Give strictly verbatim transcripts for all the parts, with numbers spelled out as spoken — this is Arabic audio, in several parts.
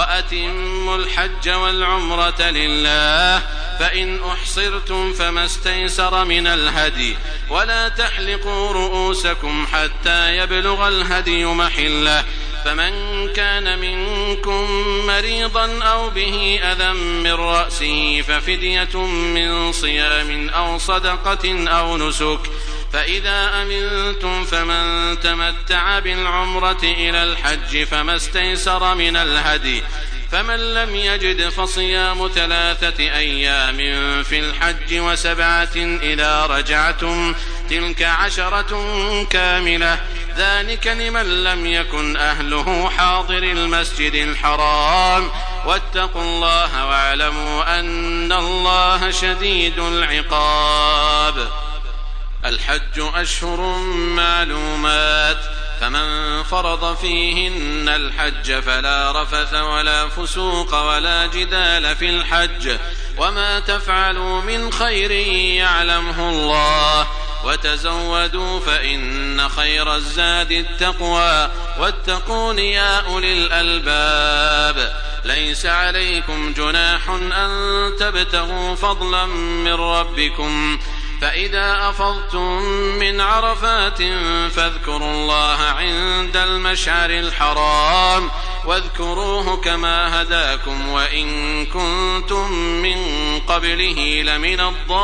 وأتموا الحج والعمرة لله، فإن أحصرتم فما استيسر من الهدي، ولا تحلقوا رؤوسكم حتى يبلغ الهدي محله، فمن كان منكم مريضا أو به أذى من رأسه ففدية من صيام أو صدقة أو نسك، فإذا أمنتم فمن تمتع بالعمرة إلى الحج فما استيسر من الهدي، فمن لم يجد فصيام ثلاثة أيام في الحج وسبعة إذا رجعتم، تلك عشرة كاملة، ذلك لمن لم يكن أهله حاضر المسجد الحرام، واتقوا الله واعلموا أن الله شديد العقاب. الحج أشهر معلومات، فمن فرض فيهن الحج فلا رفث ولا فسوق ولا جدال في الحج، وما تفعلوا من خير يعلمه الله، وتزودوا فإن خير الزاد التقوى، واتقون يا أولي الألباب. ليس عليكم جناح أن تبتغوا فضلا من ربكم، فإذا أفضتم من عرفات فاذكروا الله عند المشعر الحرام، واذكروه كما هداكم وإن كنتم من قبله لمن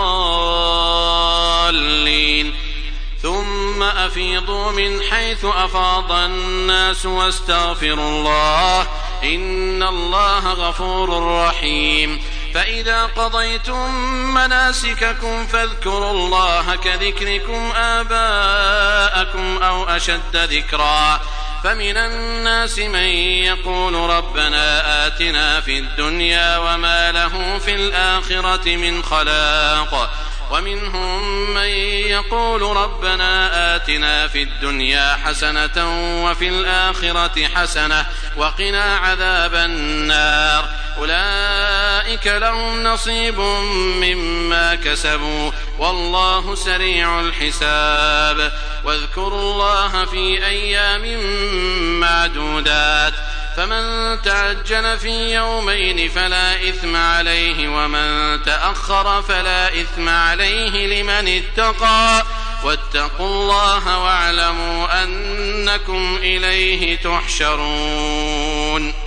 الضالين. ثم أفيضوا من حيث أفاض الناس واستغفروا الله، إن الله غفور رحيم. فإذا قضيتم مناسككم فاذكروا الله كذكركم آباءكم أو أشد ذكرا، فمن الناس من يقول ربنا آتنا في الدنيا وما له في الآخرة من خلاق، ومنهم من يقول ربنا آتنا في الدنيا حسنة وفي الآخرة حسنة وقنا عذاب النار، أولئك لهم نصيب مما كسبوا والله سريع الحساب. واذكروا الله في أيام معدودات، فمن تعجل في يومين فلا إثم عليه، ومن تأخر فلا إثم عليه لمن اتقى، واتقوا الله واعلموا أنكم إليه تحشرون.